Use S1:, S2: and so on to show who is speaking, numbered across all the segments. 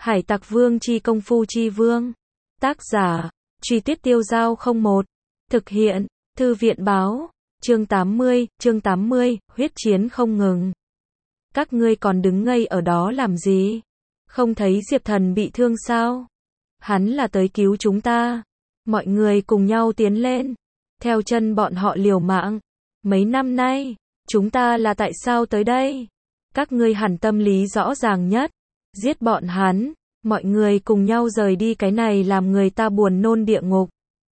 S1: Hải Tặc Vương chi công phu chi vương. Tác giả, Truy Tuyết Tiêu Dao 01. Thực hiện, Thư viện báo. Chương 80, huyết chiến không ngừng. Các ngươi còn đứng ngây ở đó làm gì? Không thấy Diệp Thần bị thương sao? Hắn là tới cứu chúng ta. Mọi người cùng nhau tiến lên. Theo chân bọn họ liều mạng. Mấy năm nay, chúng ta là tại sao tới đây? Các ngươi hẳn tâm lý rõ ràng nhất. Giết bọn hắn. Mọi người cùng nhau rời đi, cái này làm người ta buồn nôn địa ngục.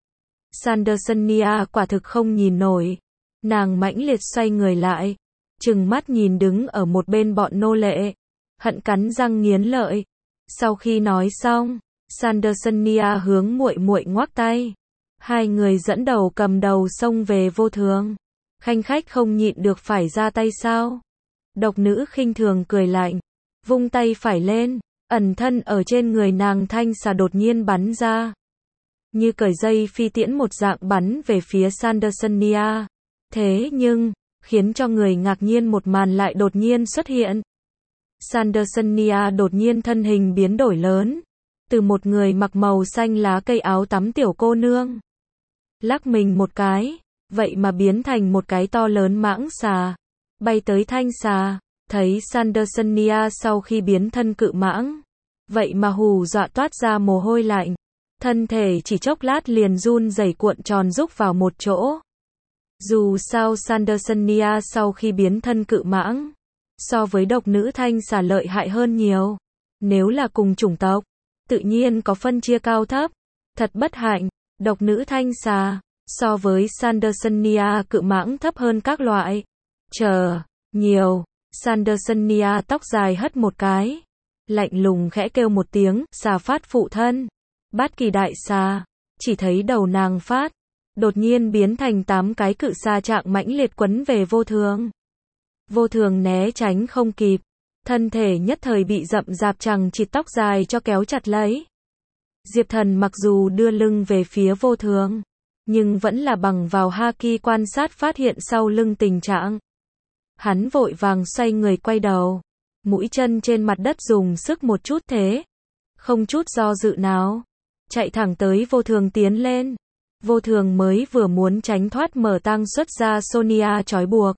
S1: Sandersonia quả thực không nhìn nổi. Nàng mãnh liệt xoay người lại, trừng mắt nhìn đứng ở một bên bọn nô lệ, hận cắn răng nghiến lợi. Sau khi nói xong, Sandersonia hướng muội muội ngoắc tay. Hai người dẫn đầu cầm đầu xông về Vô Thường. Khanh khách không nhịn được phải ra tay sao? Độc nữ khinh thường cười lạnh, vung tay phải lên, ẩn thân ở trên người nàng thanh xà đột nhiên bắn ra. Như cởi dây phi tiễn một dạng bắn về phía Sandersonia. Thế nhưng, khiến cho người ngạc nhiên một màn lại đột nhiên xuất hiện. Sandersonia đột nhiên thân hình biến đổi lớn. Từ một người mặc màu xanh lá cây áo tắm tiểu cô nương. Lắc mình một cái, vậy mà biến thành một cái to lớn mãng xà. Bay tới thanh xà, thấy Sandersonia sau khi biến thân cự mãng. Vậy mà hù dọa toát ra mồ hôi lạnh. Thân thể chỉ chốc lát liền run rẩy cuộn tròn rúc vào một chỗ. Dù sao Sandersonia sau khi biến thân cự mãng, so với độc nữ thanh xà lợi hại hơn nhiều. Nếu là cùng chủng tộc, tự nhiên có phân chia cao thấp. Thật bất hạnh, độc nữ thanh xà, so với Sandersonia cự mãng thấp hơn các loại. Nhiều. Sandersonia tóc dài hất một cái. Lạnh lùng khẽ kêu một tiếng, xà phát phụ thân. Bát kỳ đại xà, chỉ thấy đầu nàng phát. Đột nhiên biến thành 8 cái cự xà trạng mãnh liệt quấn về Vô Thường. Vô Thường né tránh không kịp. Thân thể nhất thời bị rậm rạp chằng chịt tóc dài cho kéo chặt lấy. Diệp Thần mặc dù đưa lưng về phía Vô Thường, nhưng vẫn là bằng vào haki quan sát phát hiện sau lưng tình trạng. Hắn vội vàng xoay người quay đầu. Mũi chân trên mặt đất dùng sức một chút thế. Không chút do dự nào. Chạy thẳng tới Vô Thường tiến lên. Vô Thường mới vừa muốn tránh thoát mở tang xuất ra Sonia trói buộc.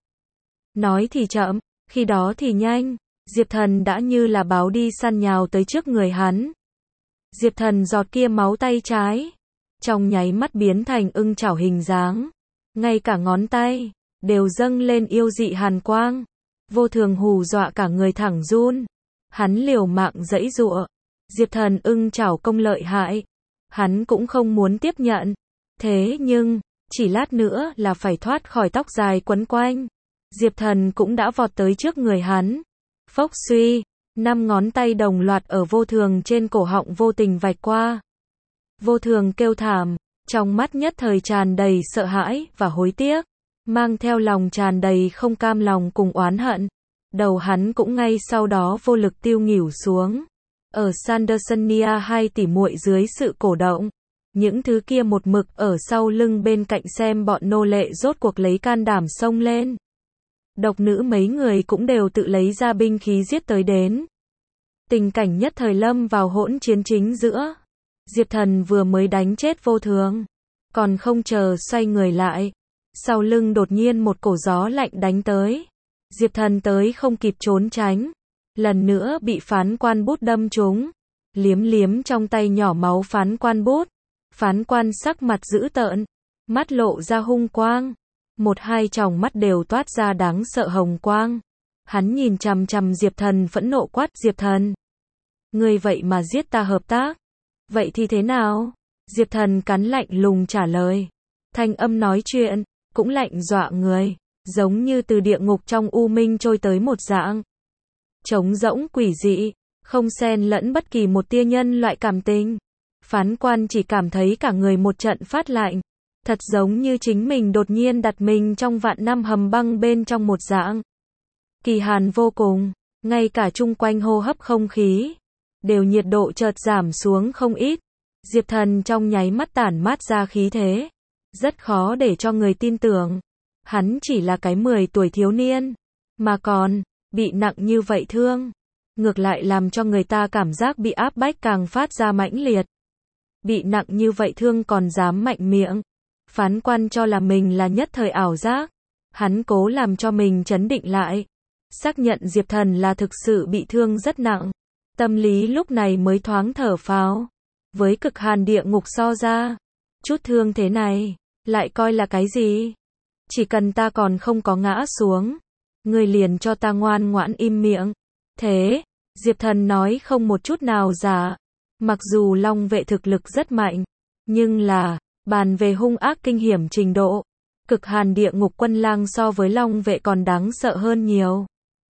S1: Nói thì chậm, khi đó thì nhanh. Diệp Thần đã như là báo đi săn nhào tới trước người hắn. Diệp Thần giọt kia máu tay trái. Trong nháy mắt biến thành ưng chảo hình dáng. Ngay cả ngón tay đều dâng lên yêu dị hàn quang. Vô Thường hù dọa cả người thẳng run. Hắn liều mạng giãy giụa. Diệp Thần ưng chảo công lợi hại. Hắn cũng không muốn tiếp nhận. Thế nhưng, chỉ lát nữa là phải thoát khỏi tóc dài quấn quanh. Diệp Thần cũng đã vọt tới trước người hắn. Phốc suy, 5 ngón tay đồng loạt ở Vô Thường trên cổ họng vô tình vạch qua. Vô Thường kêu thảm, trong mắt nhất thời tràn đầy sợ hãi và hối tiếc, mang theo lòng tràn đầy không cam lòng cùng oán hận. Đầu hắn cũng ngay sau đó vô lực tiêu nghỉu xuống. Ở Sandersonia hai tỷ muội dưới sự cổ động, những thứ kia một mực ở sau lưng bên cạnh xem bọn nô lệ rốt cuộc lấy can đảm xông lên. Độc nữ mấy người cũng đều tự lấy ra binh khí giết tới đến. Tình cảnh nhất thời lâm vào hỗn chiến chính giữa. Diệp Thần vừa mới đánh chết Vô Thường, còn không chờ xoay người lại, sau lưng đột nhiên một cổ gió lạnh đánh tới. Diệp Thần tới không kịp trốn tránh, lần nữa bị phán quan bút đâm trúng. Liếm liếm trong tay nhỏ máu phán quan bút. Phán quan sắc mặt dữ tợn, mắt lộ ra hung quang. Một hai tròng mắt đều toát ra đáng sợ hồng quang. Hắn nhìn chằm chằm Diệp Thần phẫn nộ quát, Diệp Thần, ngươi vậy mà giết ta hợp tác. Vậy thì thế nào? Diệp Thần cắn lạnh lùng trả lời. Thanh âm nói chuyện, cũng lạnh dọa người, giống như từ địa ngục trong u minh trôi tới một dạng. Trống rỗng quỷ dị, không xen lẫn bất kỳ một tia nhân loại cảm tình. Phán quan chỉ cảm thấy cả người một trận phát lạnh. Thật giống như chính mình đột nhiên đặt mình trong vạn năm hầm băng bên trong một dạng. Kỳ hàn vô cùng, ngay cả chung quanh hô hấp không khí đều nhiệt độ chợt giảm xuống không ít. Diệp Thần trong nháy mắt tản mát ra khí thế, rất khó để cho người tin tưởng. Hắn chỉ là cái 10 tuổi thiếu niên, mà còn bị nặng như vậy thương. ngược lại làm cho người ta cảm giác bị áp bách càng phát ra mãnh liệt. Bị nặng như vậy thương còn dám mạnh miệng. Phán quan cho là mình là nhất thời ảo giác. Hắn cố làm cho mình trấn định lại. Xác nhận Diệp Thần là thực sự bị thương rất nặng. Tâm lý lúc này mới thoáng thở phào. Với cực hàn địa ngục so ra, chút thương thế này, lại coi là cái gì? Chỉ cần ta còn không có ngã xuống, ngươi liền cho ta ngoan ngoãn im miệng. Thế, Diệp Thần nói không một chút nào giả. Mặc dù Long vệ thực lực rất mạnh, nhưng là, bàn về hung ác kinh hiểm trình độ, cực hàn địa ngục quân lang so với Long vệ còn đáng sợ hơn nhiều.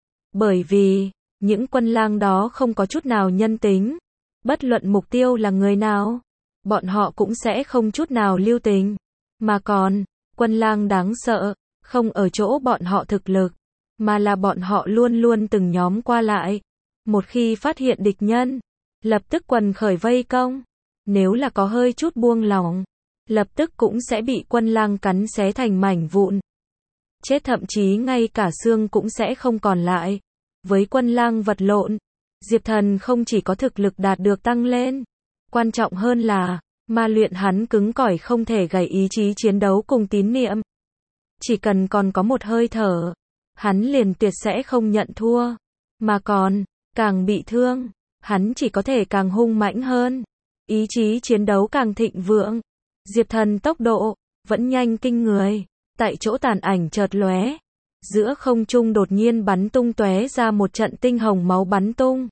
S1: Bởi vì, những quân lang đó không có chút nào nhân tính. Bất luận mục tiêu là người nào, bọn họ cũng sẽ không chút nào lưu tình. Mà còn, quân lang đáng sợ, không ở chỗ bọn họ thực lực, mà là bọn họ luôn luôn từng nhóm qua lại. Một khi phát hiện địch nhân, lập tức quần khởi vây công. Nếu là có hơi chút buông lỏng, lập tức cũng sẽ bị quân lang cắn xé thành mảnh vụn. Chết thậm chí ngay cả xương cũng sẽ không còn lại. Với quân lang vật lộn, Diệp Thần không chỉ có thực lực đạt được tăng lên, quan trọng hơn là, ma luyện hắn cứng cỏi không thể gãy ý chí chiến đấu cùng tín niệm. Chỉ cần còn có một hơi thở, hắn liền tuyệt sẽ không nhận thua. Mà còn, càng bị thương, hắn chỉ có thể càng hung mãnh hơn. Ý chí chiến đấu càng thịnh vượng. Diệp Thần tốc độ, vẫn nhanh kinh người. Tại chỗ tàn ảnh chợt lóe. Giữa không trung đột nhiên bắn tung tóe ra một trận tinh hồng máu bắn tung.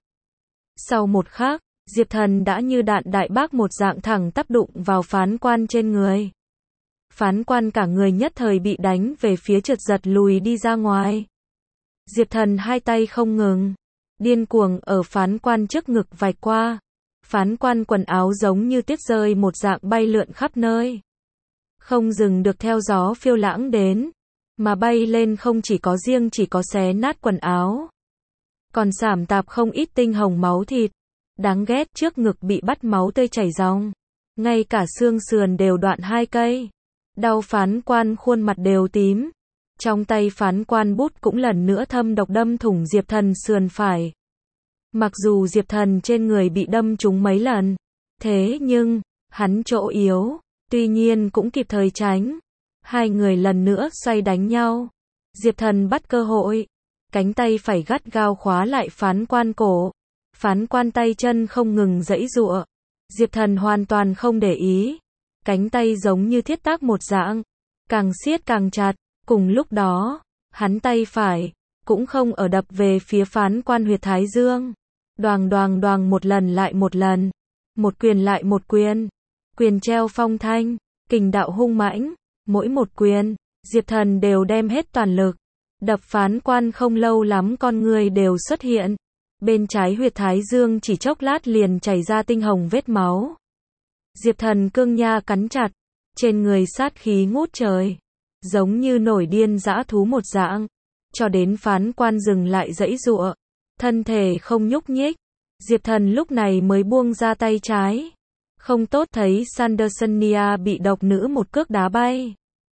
S1: Sau một khắc, Diệp Thần đã như đạn đại bác một dạng thẳng tắp đụng vào phán quan trên người. Phán quan cả người nhất thời bị đánh về phía trượt giật lùi đi ra ngoài. Diệp Thần hai tay không ngừng, điên cuồng ở phán quan trước ngực vạch qua. Phán quan quần áo giống như tiết rơi một dạng bay lượn khắp nơi. Không dừng được theo gió phiêu lãng đến. Mà bay lên không chỉ có xé nát quần áo, còn sảm tạp không ít tinh hồng máu thịt. Đáng ghét, trước ngực bị bắt máu tươi chảy ròng. Ngay cả xương sườn đều đoạn 2 cây. Đau phán quan khuôn mặt đều tím. Trong tay phán quan bút cũng lần nữa thâm độc đâm thủng Diệp Thần sườn phải. Mặc dù Diệp Thần trên người bị đâm trúng mấy lần, thế nhưng, hắn chỗ yếu, tuy nhiên cũng kịp thời tránh. Hai người lần nữa xoay đánh nhau. Diệp Thần bắt cơ hội, cánh tay phải gắt gao khóa lại phán quan cổ. Phán quan tay chân không ngừng giãy giụa. Diệp Thần hoàn toàn không để ý. Cánh tay giống như thiết tác một dạng, càng siết càng chặt. Cùng lúc đó, hắn tay phải cũng không ở đập về phía phán quan huyệt thái dương. Đoàng đoàng đoàng một lần lại một lần, một quyền lại một quyền. Quyền treo phong thanh, kình đạo hung mãnh. Mỗi một quyền, Diệp Thần đều đem hết toàn lực. Đập phán quan không lâu lắm con người đều xuất hiện. Bên trái huyệt thái dương chỉ chốc lát liền chảy ra tinh hồng vết máu. Diệp Thần cương nha cắn chặt, trên người sát khí ngút trời, giống như nổi điên dã thú một dạng, cho đến phán quan dừng lại giãy giụa, thân thể không nhúc nhích. Diệp Thần lúc này mới buông ra tay trái. Không tốt, thấy Sandersonia bị độc nữ một cước đá bay.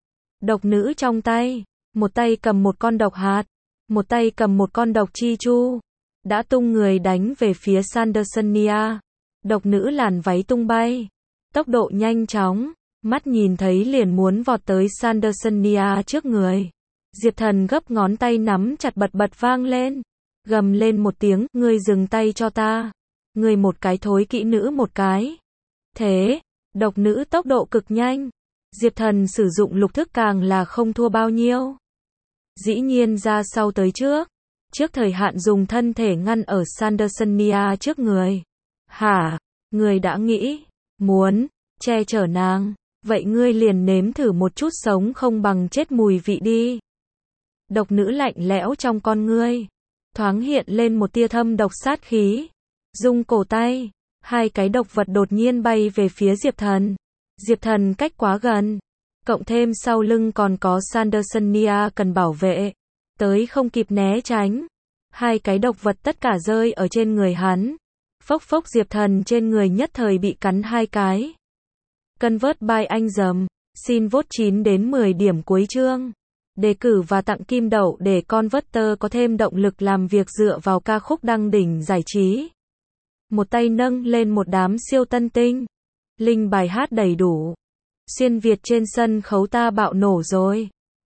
S1: Độc nữ trong tay, một tay cầm một con độc hạt, một tay cầm một con độc chi chu, đã tung người đánh về phía Sandersonia. Độc nữ làn váy tung bay, tốc độ nhanh chóng, mắt nhìn thấy liền muốn vọt tới Sandersonia trước người. Diệp Thần gấp ngón tay nắm chặt, bật bật vang lên, gầm lên một tiếng, ngươi dừng tay cho ta. Ngươi một cái thối kỹ nữ một cái. Thế, độc nữ tốc độ cực nhanh. Diệp Thần sử dụng lục thức càng là không thua bao nhiêu. Dĩ nhiên ra sau tới trước. Trước thời hạn dùng thân thể ngăn ở Sandersonia trước người. Hả? Ngươi đã nghĩ, muốn che chở nàng, vậy ngươi liền nếm thử một chút sống không bằng chết mùi vị đi. Độc nữ lạnh lẽo trong con ngươi, thoáng hiện lên một tia thâm độc sát khí. Dung cổ tay, hai cái độc vật đột nhiên bay về phía Diệp Thần. Diệp Thần cách quá gần, cộng thêm sau lưng còn có Sandersonia cần bảo vệ, tới không kịp né tránh. Hai cái độc vật tất cả rơi ở trên người hắn. Phốc phốc, Diệp Thần trên người nhất thời bị cắn 2 cái. Convert by anh dầm, xin vote 9 đến 10 điểm cuối chương. đề cử và tặng kim đậu để Converter có thêm động lực làm việc dựa vào ca khúc đăng đỉnh giải trí. Một tay nâng lên một đám siêu tân tinh. Link bài hát đầy đủ. Xuyên Việt trên sân khấu ta bạo nổ rồi.